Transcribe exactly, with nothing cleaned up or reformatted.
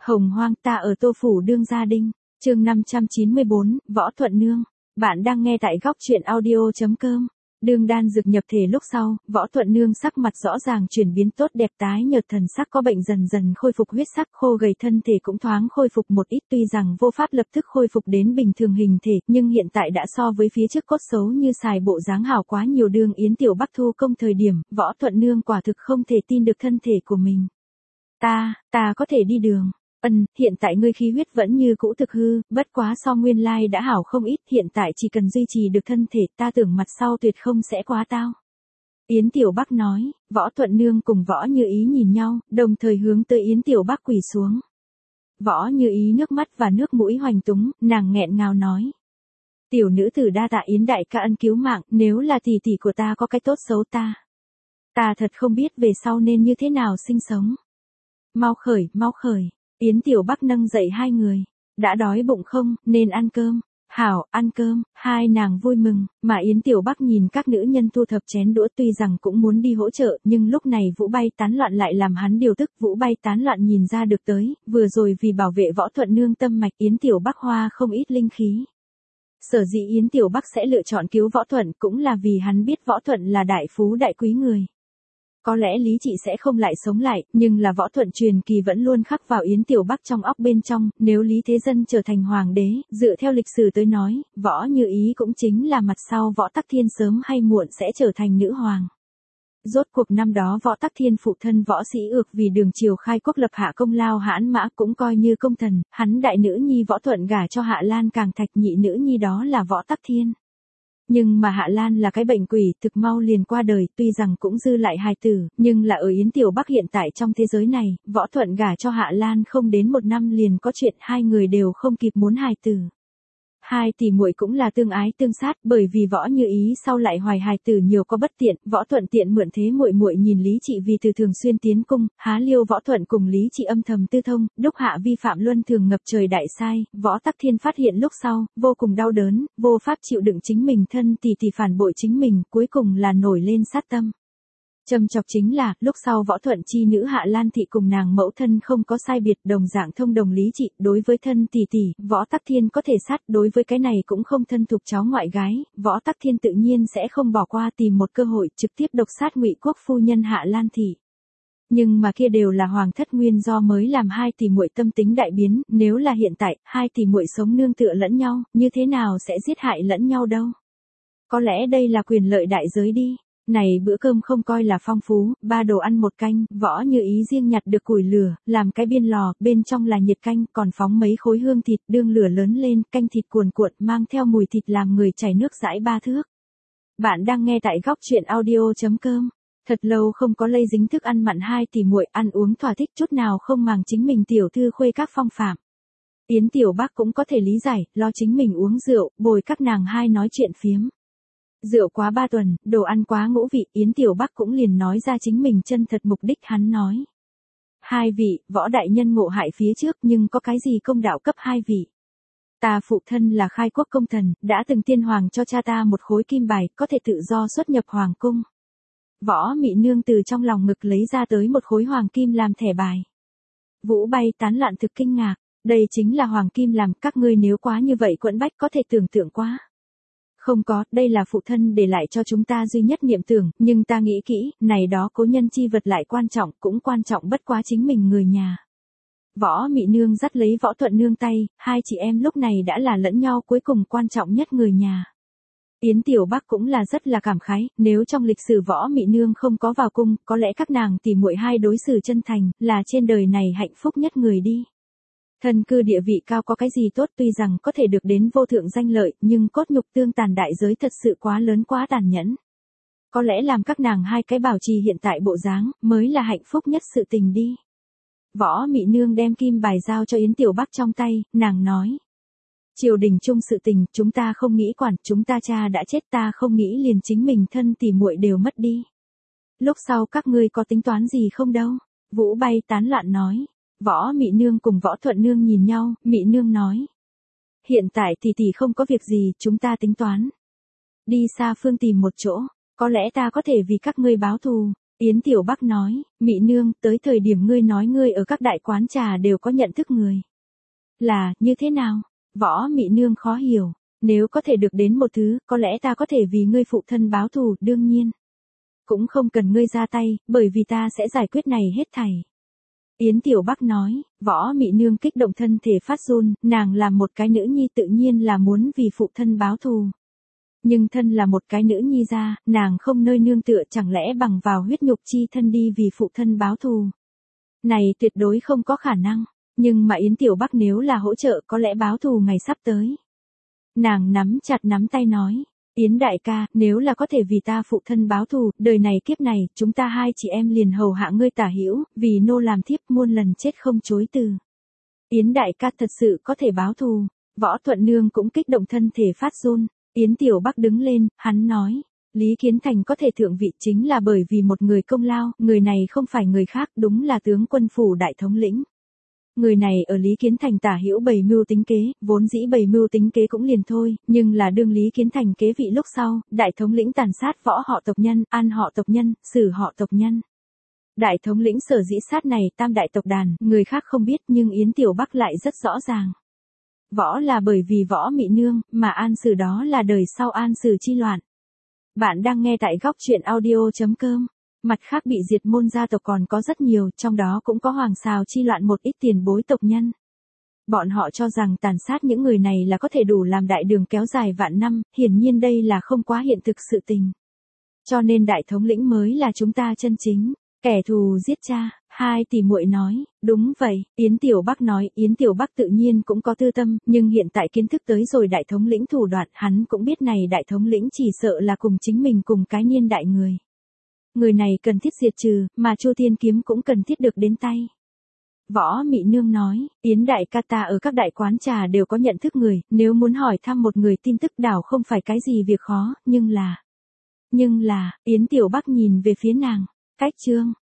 Hồng hoang ta ở Tô Phủ Đương Gia Đinh, chương năm trăm chín mươi bốn, Võ Thuận Nương. Bạn đang nghe tại góc truyện audio.com. Đương đan dược nhập thể lúc sau, Võ Thuận Nương sắc mặt rõ ràng chuyển biến tốt đẹp, tái nhợt thần sắc có bệnh dần dần khôi phục huyết sắc, khô gầy thân thể cũng thoáng khôi phục một ít, tuy rằng vô pháp lập tức khôi phục đến bình thường hình thể, nhưng hiện tại đã so với phía trước cốt xấu như xài bộ dáng hảo quá nhiều. Đương Yến Tiểu Bắc thu công thời điểm, Võ Thuận Nương quả thực không thể tin được thân thể của mình. Ta, ta có thể đi đường. Ân, hiện tại ngươi khí huyết vẫn như cũ thực hư, bất quá so nguyên lai đã hảo không ít, hiện tại chỉ cần duy trì được thân thể, ta tưởng mặt sau tuyệt không sẽ quá tao. Yến Tiểu Bắc nói. Võ Thuận Nương cùng Võ Như Ý nhìn nhau, đồng thời hướng tới Yến Tiểu Bắc quỳ xuống. Võ Như Ý nước mắt và nước mũi hoành túng, nàng nghẹn ngào nói. Tiểu nữ tử đa tạ Yến đại ca ân cứu mạng, nếu là tỷ tỷ của ta có cái tốt xấu ta. Ta thật không biết về sau nên như thế nào sinh sống. Mau khởi, mau khởi. Yến Tiểu Bắc nâng dậy hai người. Đã đói bụng không, nên ăn cơm. Hảo, ăn cơm. Hai nàng vui mừng, mà Yến Tiểu Bắc nhìn các nữ nhân thu thập chén đũa, tuy rằng cũng muốn đi hỗ trợ, nhưng lúc này vũ bay tán loạn lại làm hắn điều tức. Vũ bay tán loạn nhìn ra được tới, vừa rồi vì bảo vệ Võ Thuận Nương tâm mạch, Yến Tiểu Bắc hoa không ít linh khí. Sở dĩ Yến Tiểu Bắc sẽ lựa chọn cứu Võ Thuận cũng là vì hắn biết Võ Thuận là đại phú đại quý người. Có lẽ lý trị sẽ không lại sống lại, nhưng là Võ Thuận truyền kỳ vẫn luôn khắc vào Yến Tiểu Bắc trong óc bên trong, nếu Lý Thế Dân trở thành hoàng đế, dựa theo lịch sử tới nói, Võ Như Ý cũng chính là mặt sau Võ Tắc Thiên sớm hay muộn sẽ trở thành nữ hoàng. Rốt cuộc năm đó Võ Tắc Thiên phụ thân Võ Sĩ Ược vì đường triều khai quốc lập hạ công lao hãn mã cũng coi như công thần, hắn đại nữ nhi Võ Thuận gả cho Hạ Lan Càng Thạch, nhị nữ nhi đó là Võ Tắc Thiên. Nhưng mà Hạ Lan là cái bệnh quỷ, thực mau liền qua đời, tuy rằng cũng dư lại hài tử, nhưng là ở Yến Tiểu Bắc hiện tại trong thế giới này, Võ Thuận gả cho Hạ Lan không đến một năm liền có chuyện, hai người đều không kịp muốn hài tử. Hai tỷ muội cũng là tương ái tương sát, bởi vì Võ Như Ý sau lại hoài hài tử nhiều có bất tiện, Võ Thuận tiện mượn thế muội muội nhìn Lý Trị vì từ thường xuyên tiến cung, há liêu Võ Thuận cùng Lý Trị âm thầm tư thông, đúc hạ vi phạm luân thường ngập trời đại sai. Võ Tắc Thiên phát hiện lúc sau, vô cùng đau đớn, vô pháp chịu đựng chính mình thân tỷ tỷ phản bội chính mình, cuối cùng là nổi lên sát tâm. Trầm chọc chính là, lúc sau Võ Thuận chi nữ Hạ Lan thị cùng nàng mẫu thân không có sai biệt, đồng dạng thông đồng Lý Trị, đối với thân tỷ tỷ, Võ Tắc Thiên có thể sát, đối với cái này cũng không thân thuộc cháu ngoại gái, Võ Tắc Thiên tự nhiên sẽ không bỏ qua, tìm một cơ hội trực tiếp độc sát Ngụy Quốc phu nhân Hạ Lan thị. Nhưng mà kia đều là hoàng thất nguyên do mới làm hai tỷ muội tâm tính đại biến, nếu là hiện tại, hai tỷ muội sống nương tựa lẫn nhau, như thế nào sẽ giết hại lẫn nhau đâu? Có lẽ đây là quyền lợi đại giới đi. Này bữa cơm không coi là phong phú, ba đồ ăn một canh, Võ Như Ý riêng nhặt được củi lửa, làm cái biên lò, bên trong là nhiệt canh, còn phóng mấy khối hương thịt, đương lửa lớn lên, canh thịt cuồn cuộn, mang theo mùi thịt làm người chảy nước dãi ba thước. Bạn đang nghe tại góc truyện audio.com. Thật lâu không có lây dính thức ăn mặn, hai tỷ muội ăn uống thỏa thích, chút nào không màng chính mình tiểu thư khuê các phong phạm. Yến Tiểu Bắc cũng có thể lý giải, lo chính mình uống rượu, bồi các nàng hai nói chuyện phiếm. Rượu quá ba tuần, đồ ăn quá ngũ vị, Yến Tiểu Bắc cũng liền nói ra chính mình chân thật mục đích, hắn nói. Hai vị, Võ đại nhân ngộ hại phía trước, nhưng có cái gì công đạo cấp hai vị. Ta phụ thân là khai quốc công thần, đã từng tiên hoàng cho cha ta một khối kim bài, có thể tự do xuất nhập hoàng cung. Võ Mị Nương từ trong lòng ngực lấy ra tới một khối hoàng kim làm thẻ bài. Vũ bay tán loạn thực kinh ngạc, đây chính là hoàng kim làm, các ngươi nếu quá như vậy quẫn bách có thể tưởng tượng quá. Không có, đây là phụ thân để lại cho chúng ta duy nhất niệm tưởng, nhưng ta nghĩ kỹ, này đó cố nhân chi vật lại quan trọng, cũng quan trọng bất quá chính mình người nhà. Võ Mị Nương dắt lấy Võ Thuận Nương tay, hai chị em lúc này đã là lẫn nhau cuối cùng quan trọng nhất người nhà. Yến Tiểu Bắc cũng là rất là cảm khái, nếu trong lịch sử Võ Mị Nương không có vào cung, có lẽ các nàng tỷ muội hai đối xử chân thành, là trên đời này hạnh phúc nhất người đi. Thân cư địa vị cao có cái gì tốt, tuy rằng có thể được đến vô thượng danh lợi, nhưng cốt nhục tương tàn đại giới thật sự quá lớn quá tàn nhẫn. Có lẽ làm các nàng hai cái bảo trì hiện tại bộ dáng, mới là hạnh phúc nhất sự tình đi. Võ Mị Nương đem kim bài giao cho Yến Tiểu Bắc trong tay, nàng nói. Triều đình chung sự tình, chúng ta không nghĩ quản, chúng ta cha đã chết, ta không nghĩ liền chính mình thân tỷ muội đều mất đi. Lúc sau các ngươi có tính toán gì không đâu? Vũ bay tán loạn nói. Võ Mị Nương cùng Võ Thuận Nương nhìn nhau, Mị Nương nói. Hiện tại tỷ tỷ không có việc gì, chúng ta tính toán. Đi xa phương tìm một chỗ, có lẽ ta có thể vì các ngươi báo thù. Yến Tiểu Bắc nói, Mị Nương, tới thời điểm ngươi nói ngươi ở các đại quán trà đều có nhận thức người. Là, như thế nào? Võ Mị Nương khó hiểu, nếu có thể được đến một thứ, có lẽ ta có thể vì ngươi phụ thân báo thù, đương nhiên. Cũng không cần ngươi ra tay, bởi vì ta sẽ giải quyết này hết thảy. Yến Tiểu Bắc nói, Võ Mị Nương kích động thân thể phát run, nàng là một cái nữ nhi tự nhiên là muốn vì phụ thân báo thù. Nhưng thân là một cái nữ nhi ra, nàng không nơi nương tựa, chẳng lẽ bằng vào huyết nhục chi thân đi vì phụ thân báo thù. Này tuyệt đối không có khả năng, nhưng mà Yến Tiểu Bắc nếu là hỗ trợ có lẽ báo thù ngày sắp tới. Nàng nắm chặt nắm tay nói, Yến đại ca, nếu là có thể vì ta phụ thân báo thù, đời này kiếp này, chúng ta hai chị em liền hầu hạ ngươi tả hữu, vì nô làm thiếp muôn lần chết không chối từ. Yến đại ca thật sự có thể báo thù, Võ Thuận Nương cũng kích động thân thể phát run. Yến Tiểu Bắc đứng lên, hắn nói, Lý Kiến Thành có thể thượng vị chính là bởi vì một người công lao, người này không phải người khác, đúng là tướng quân phủ đại thống lĩnh. Người này ở Lý Kiến Thành tả hữu bày mưu tính kế, vốn dĩ bày mưu tính kế cũng liền thôi, nhưng là đương Lý Kiến Thành kế vị lúc sau, đại thống lĩnh tàn sát võ họ tộc nhân, an họ tộc nhân, xử họ tộc nhân. Đại thống lĩnh sở dĩ sát này tam đại tộc đàn, người khác không biết nhưng Yến Tiểu Bắc lại rất rõ ràng. Võ là bởi vì Võ Mị Nương, mà an sử đó là đời sau an sử chi loạn. Bạn đang nghe tại góc truyện audio chấm com. Mặt khác bị diệt môn gia tộc còn có rất nhiều, trong đó cũng có hoàng xào chi loạn một ít tiền bối tộc nhân. Bọn họ cho rằng tàn sát những người này là có thể đủ làm đại đường kéo dài vạn năm, hiển nhiên đây là không quá hiện thực sự tình. Cho nên đại thống lĩnh mới là chúng ta chân chính, kẻ thù giết cha. Hai tỷ muội nói, đúng vậy, Yến Tiểu Bắc nói, Yến Tiểu Bắc tự nhiên cũng có tư tâm, nhưng hiện tại kiến thức tới rồi đại thống lĩnh thủ đoạn, hắn cũng biết này đại thống lĩnh chỉ sợ là cùng chính mình cùng cái niên đại người. Người này cần thiết diệt trừ, mà Chu Thiên Kiếm cũng cần thiết được đến tay. Võ Mị Nương nói, Yến đại ca ta ở các đại quán trà đều có nhận thức người, nếu muốn hỏi thăm một người tin tức đảo không phải cái gì việc khó, nhưng là... Nhưng là, Yến Tiểu Bắc nhìn về phía nàng, cách chương.